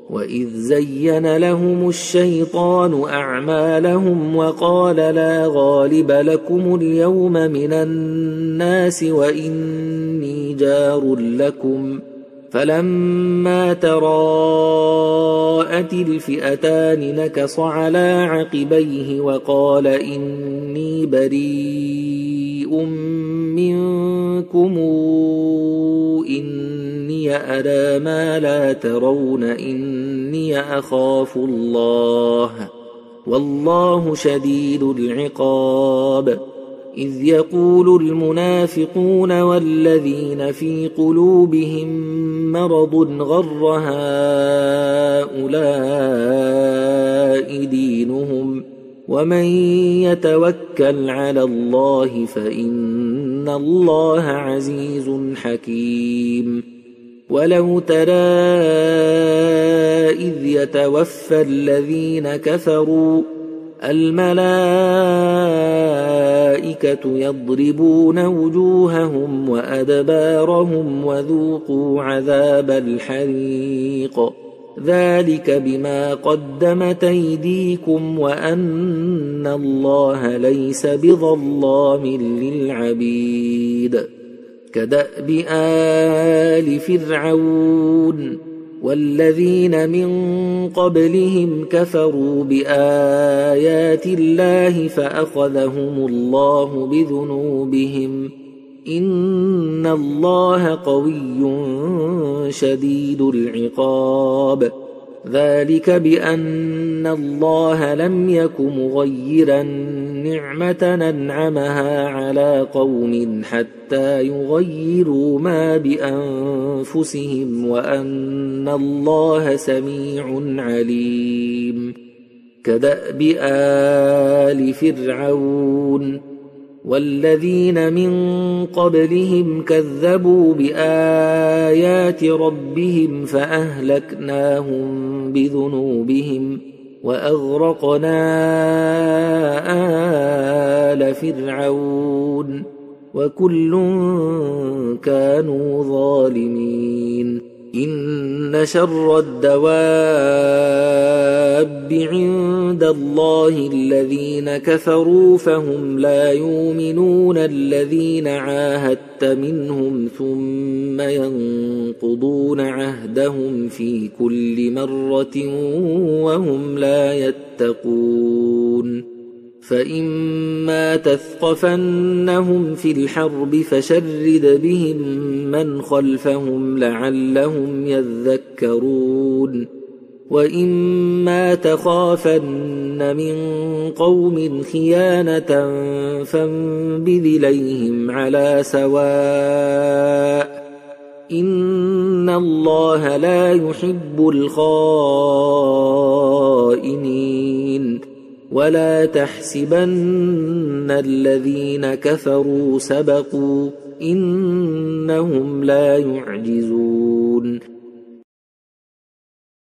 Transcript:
وإذ زين لهم الشيطان أعمالهم وقال لا غالب لكم اليوم من الناس وإني جار لكم فلما تراءت الفئتان نكص على عقبيه وقال إني بريء منكم إني أرى ما لا ترون إني أخاف الله والله شديد العقاب إذ يقول المنافقون والذين في قلوبهم مرض غر هؤلاء دينهم ومن يتوكل على الله فإن الله عزيز حكيم ولو ترى إذ يتوفى الذين كفروا الملائكة يضربون وجوههم وأدبارهم وذوقوا عذاب الحريق ذلك بما قدمت أيديكم وأن الله ليس بظلام للعبيد كدأب آل فرعون والذين من قبلهم كفروا بآيات الله فأخذهم الله بذنوبهم إن الله قوي شديد العقاب ذلك بأن الله لم يك مغيرا نعمة أنعمها على قوم حتى يغيروا ما بأنفسهم وأن الله سميع عليم كدأب آل فرعون والذين من قبلهم كذبوا بآيات ربهم فأهلكناهم بذنوبهم وأغرقنا آل فرعون وكل كانوا ظالمين إن شر الدواب عند الله الذين كفروا فهم لا يؤمنون الذين عاهدت منهم ثم ينقضون عهدهم في كل مرة وهم لا يتقون فإما تثقفنهم في الحرب فشرد بهم من خلفهم لعلهم يذكرون وإما تخافن من قوم خيانة فانبذ إليهم على سواء إن الله لا يحب الخائنين ولا تحسبن الذين كفروا سبقوا إنهم لا يعجزون